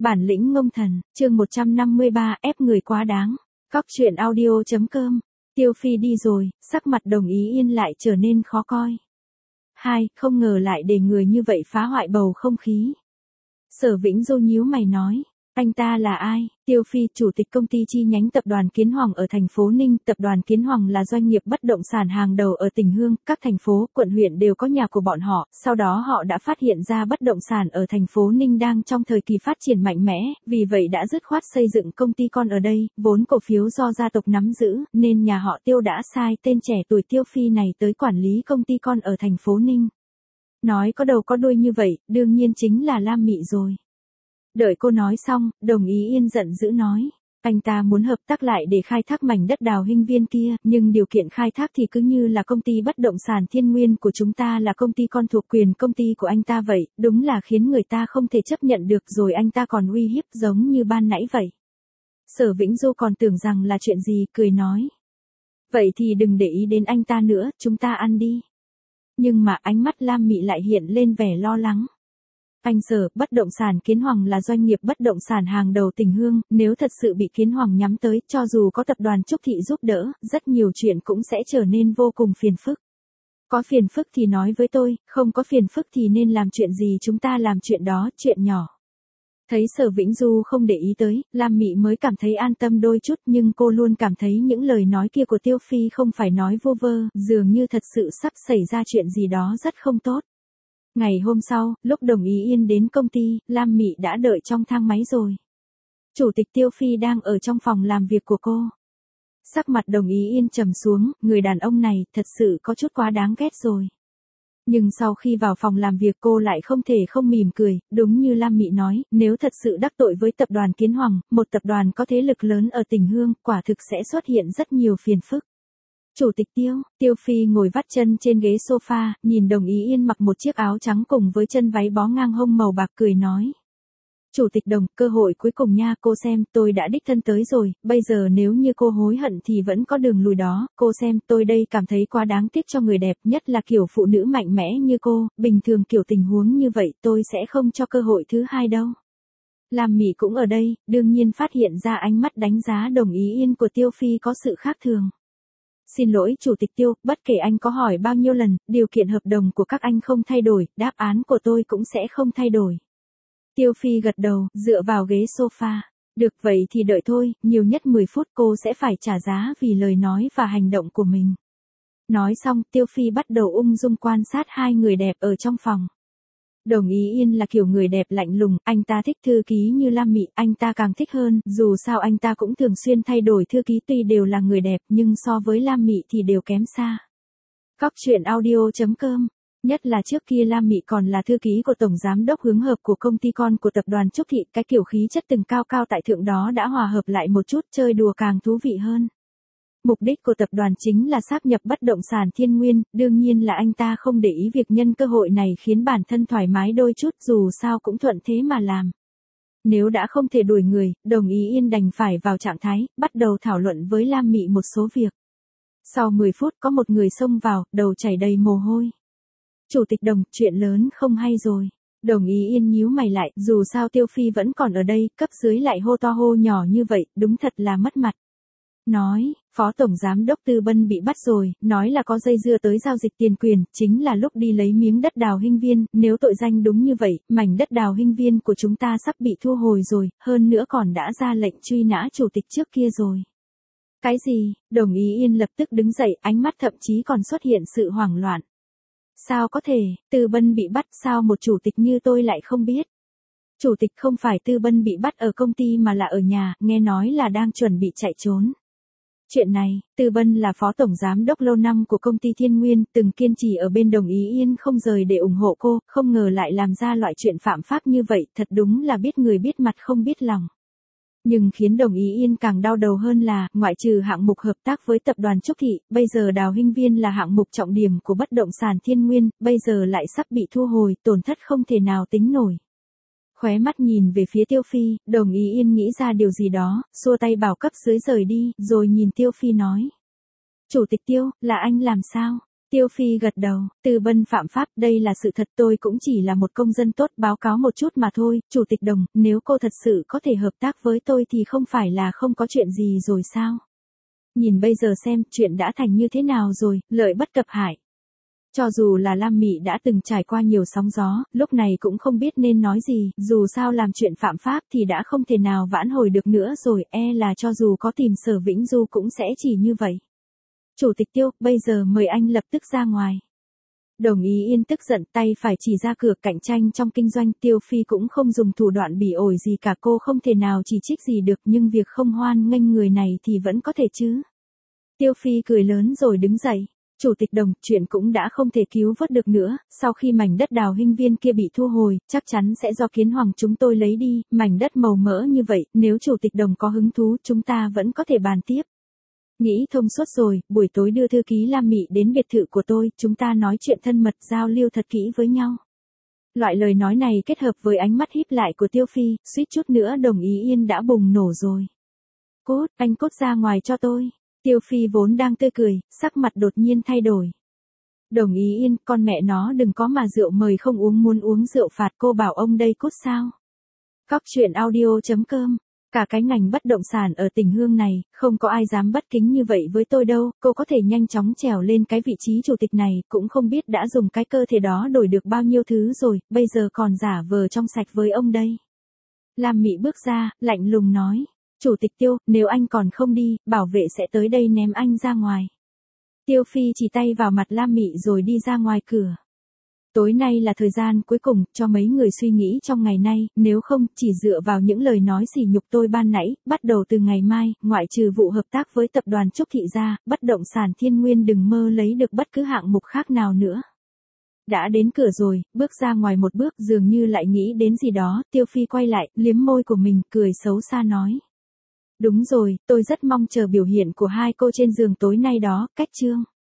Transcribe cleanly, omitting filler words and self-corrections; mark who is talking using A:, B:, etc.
A: Bản lĩnh ngông thần, chương 153, ép người quá đáng. Cóc truyện audio.com. Tiêu Phi đi rồi, sắc mặt Đồng Ý Yên lại trở nên khó coi. Không ngờ lại để người như vậy phá hoại bầu không khí. Sở Vĩnh Du nhíu mày nói, anh ta là ai? Tiêu Phi, chủ tịch công ty chi nhánh tập đoàn Kiến Hoàng ở thành phố Ninh. Tập đoàn Kiến Hoàng là doanh nghiệp bất động sản hàng đầu ở tỉnh Hương, các thành phố, quận huyện đều có nhà của bọn họ. Sau đó họ đã phát hiện ra bất động sản ở thành phố Ninh đang trong thời kỳ phát triển mạnh mẽ, vì vậy đã dứt khoát xây dựng công ty con ở đây. Vốn cổ phiếu do gia tộc nắm giữ, nên nhà họ Tiêu đã sai tên trẻ tuổi Tiêu Phi này tới quản lý công ty con ở thành phố Ninh. Nói có đầu có đuôi như vậy, đương nhiên chính là Lam Mị rồi. Đợi cô nói xong, Đồng Ý Yên giận dữ nói, anh ta muốn hợp tác lại để khai thác mảnh đất Đào Hinh Viên kia, nhưng điều kiện khai thác thì cứ như là công ty bất động sản Thiên Nguyên của chúng ta là công ty con thuộc quyền công ty của anh ta vậy, đúng là khiến người ta không thể chấp nhận được. Rồi anh ta còn uy hiếp giống như ban nãy vậy. Sở Vĩnh Du còn tưởng rằng là chuyện gì, cười nói, vậy thì đừng để ý đến anh ta nữa, chúng ta ăn đi. Nhưng mà ánh mắt Lam Mị lại hiện lên vẻ lo lắng. Anh Sở, bất động sản Kiến Hoàng là doanh nghiệp bất động sản hàng đầu tỉnh Hương, nếu thật sự bị Kiến Hoàng nhắm tới, cho dù có tập đoàn Trúc Thị giúp đỡ, rất nhiều chuyện cũng sẽ trở nên vô cùng phiền phức. Có phiền phức thì nói với tôi, không có phiền phức thì nên làm chuyện gì chúng ta làm chuyện đó, chuyện nhỏ. Thấy Sở Vĩnh Du không để ý tới, Lam Mị mới cảm thấy an tâm đôi chút, nhưng cô luôn cảm thấy những lời nói kia của Tiêu Phi không phải nói vô vơ, dường như thật sự sắp xảy ra chuyện gì đó rất không tốt. Ngày hôm sau, lúc Đồng Ý Yên đến công ty, Lam Mị đã đợi trong thang máy rồi. Chủ tịch Tiêu Phi đang ở trong phòng làm việc của cô. Sắc mặt Đồng Ý Yên trầm xuống, người đàn ông này thật sự có chút quá đáng ghét rồi. Nhưng sau khi vào phòng làm việc cô lại không thể không mỉm cười, đúng như Lam Mị nói, nếu thật sự đắc tội với tập đoàn Kiến Hoàng, một tập đoàn có thế lực lớn ở tỉnh Hương, quả thực sẽ xuất hiện rất nhiều phiền phức. Chủ tịch Tiêu Phi ngồi vắt chân trên ghế sofa, nhìn Đồng Ý Yên mặc một chiếc áo trắng cùng với chân váy bó ngang hông màu bạc cười nói. Chủ tịch Đồng, cơ hội cuối cùng nha, cô xem, tôi đã đích thân tới rồi, bây giờ nếu như cô hối hận thì vẫn có đường lùi đó, cô xem, tôi đây cảm thấy quá đáng tiếc cho người đẹp, nhất là kiểu phụ nữ mạnh mẽ như cô, bình thường kiểu tình huống như vậy tôi sẽ không cho cơ hội thứ hai đâu. Lam Mị cũng ở đây, đương nhiên phát hiện ra ánh mắt đánh giá Đồng Ý Yên của Tiêu Phi có sự khác thường. Xin lỗi Chủ tịch Tiêu, bất kể anh có hỏi bao nhiêu lần, điều kiện hợp đồng của các anh không thay đổi, đáp án của tôi cũng sẽ không thay đổi. Tiêu Phi gật đầu, dựa vào ghế sofa. Được vậy thì đợi thôi, nhiều nhất 10 phút cô sẽ phải trả giá vì lời nói và hành động của mình. Nói xong, Tiêu Phi bắt đầu ung dung quan sát hai người đẹp ở trong phòng. Đồng Ý Yên là kiểu người đẹp lạnh lùng, anh ta thích thư ký như Lam Mị, anh ta càng thích hơn, dù sao anh ta cũng thường xuyên thay đổi thư ký tuy đều là người đẹp nhưng so với Lam Mị thì đều kém xa. Cóc truyện audio.com. Nhất là trước kia Lam Mị còn là thư ký của tổng giám đốc hướng hợp của công ty con của tập đoàn Trúc Thị, cái kiểu khí chất từng cao cao tại thượng đó đã hòa hợp lại một chút, chơi đùa càng thú vị hơn. Mục đích của tập đoàn chính là sáp nhập bất động sản Thiên Nguyên, đương nhiên là anh ta không để ý việc nhân cơ hội này khiến bản thân thoải mái đôi chút, dù sao cũng thuận thế mà làm. Nếu đã không thể đuổi người, Đồng Ý Yên đành phải vào trạng thái, bắt đầu thảo luận với Lam Mị một số việc. Sau 10 phút có một người xông vào, đầu chảy đầy mồ hôi. Chủ tịch Đồng, chuyện lớn không hay rồi. Đồng Ý Yên nhíu mày lại, dù sao Tiêu Phi vẫn còn ở đây, cấp dưới lại hô to hô nhỏ như vậy, đúng thật là mất mặt. Nói, Phó Tổng Giám đốc Tư Bân bị bắt rồi, nói là có dây dưa tới giao dịch tiền quyền, chính là lúc đi lấy miếng đất Đào Hinh Viên, nếu tội danh đúng như vậy, mảnh đất Đào Hinh Viên của chúng ta sắp bị thu hồi rồi, hơn nữa còn đã ra lệnh truy nã chủ tịch trước kia rồi. Cái gì? Đồng Ý Yên lập tức đứng dậy, ánh mắt thậm chí còn xuất hiện sự hoảng loạn. Sao có thể, Tư Bân bị bắt, sao một chủ tịch như tôi lại không biết? Chủ tịch không phải Tư Bân bị bắt ở công ty mà là ở nhà, nghe nói là đang chuẩn bị chạy trốn. Chuyện này, Tư Bân là phó tổng giám đốc lâu năm của công ty Thiên Nguyên, từng kiên trì ở bên Đồng Ý Yên không rời để ủng hộ cô, không ngờ lại làm ra loại chuyện phạm pháp như vậy, thật đúng là biết người biết mặt không biết lòng. Nhưng khiến Đồng Ý Yên càng đau đầu hơn là, ngoại trừ hạng mục hợp tác với tập đoàn Trúc Thị, bây giờ Đào Hinh Viên là hạng mục trọng điểm của bất động sản Thiên Nguyên, bây giờ lại sắp bị thu hồi, tổn thất không thể nào tính nổi. Khóe mắt nhìn về phía Tiêu Phi, Đồng Ý Yên nghĩ ra điều gì đó, xua tay bảo cấp dưới rời đi, rồi nhìn Tiêu Phi nói. Chủ tịch Tiêu, là anh làm sao? Tiêu Phi gật đầu, Từ Bân phạm pháp, đây là sự thật, tôi cũng chỉ là một công dân tốt, báo cáo một chút mà thôi, Chủ tịch Đồng, nếu cô thật sự có thể hợp tác với tôi thì không phải là không có chuyện gì rồi sao? Nhìn bây giờ xem, chuyện đã thành như thế nào rồi, lợi bất cập hại. Cho dù là Lam Mị đã từng trải qua nhiều sóng gió, lúc này cũng không biết nên nói gì, dù sao làm chuyện phạm pháp thì đã không thể nào vãn hồi được nữa rồi, là cho dù có tìm Sở Vĩnh Du cũng sẽ chỉ như vậy. Chủ tịch Tiêu, bây giờ mời anh lập tức ra ngoài. Đồng Ý Yên tức giận, tay phải chỉ ra cửa, cạnh tranh trong kinh doanh, Tiêu Phi cũng không dùng thủ đoạn bỉ ổi gì cả, cô không thể nào chỉ trích gì được, nhưng việc không hoan nghênh người này thì vẫn có thể chứ. Tiêu Phi cười lớn rồi đứng dậy. Chủ tịch Đồng, chuyện cũng đã không thể cứu vớt được nữa, sau khi mảnh đất Đào Hinh Viên kia bị thu hồi, chắc chắn sẽ do Kiến Hoàng chúng tôi lấy đi, mảnh đất màu mỡ như vậy, nếu Chủ tịch Đồng có hứng thú, chúng ta vẫn có thể bàn tiếp. Nghĩ thông suốt rồi, buổi tối đưa thư ký Lam Mị đến biệt thự của tôi, chúng ta nói chuyện thân mật, giao lưu thật kỹ với nhau. Loại lời nói này kết hợp với ánh mắt híp lại của Tiêu Phi, suýt chút nữa Đồng Ý Yên đã bùng nổ rồi. Cốt, anh cốt ra ngoài cho tôi. Tiêu Phi vốn đang tươi cười, sắc mặt đột nhiên thay đổi. Đồng Ý Yên, con mẹ nó đừng có mà rượu mời không uống, muốn uống rượu phạt, cô bảo ông đây cút sao? Cóc truyện audio.com. Cả cái ngành bất động sản ở tỉnh Hương này, không có ai dám bất kính như vậy với tôi đâu, cô có thể nhanh chóng trèo lên cái vị trí chủ tịch này, cũng không biết đã dùng cái cơ thể đó đổi được bao nhiêu thứ rồi, bây giờ còn giả vờ trong sạch với ông đây. Lam Mị bước ra, lạnh lùng nói. Chủ tịch Tiêu, nếu anh còn không đi, bảo vệ sẽ tới đây ném anh ra ngoài. Tiêu Phi chỉ tay vào mặt Lam Mị rồi đi ra ngoài cửa. Tối nay là thời gian cuối cùng, cho mấy người suy nghĩ trong ngày nay, nếu không, chỉ dựa vào những lời nói sỉ nhục tôi ban nãy, bắt đầu từ ngày mai, ngoại trừ vụ hợp tác với tập đoàn Trúc Thị ra, bất động sản Thiên Nguyên đừng mơ lấy được bất cứ hạng mục khác nào nữa. Đã đến cửa rồi, bước ra ngoài một bước, dường như lại nghĩ đến gì đó, Tiêu Phi quay lại, liếm môi của mình, cười xấu xa nói. Đúng rồi, tôi rất mong chờ biểu hiện của hai cô trên giường tối nay đó, cách chương.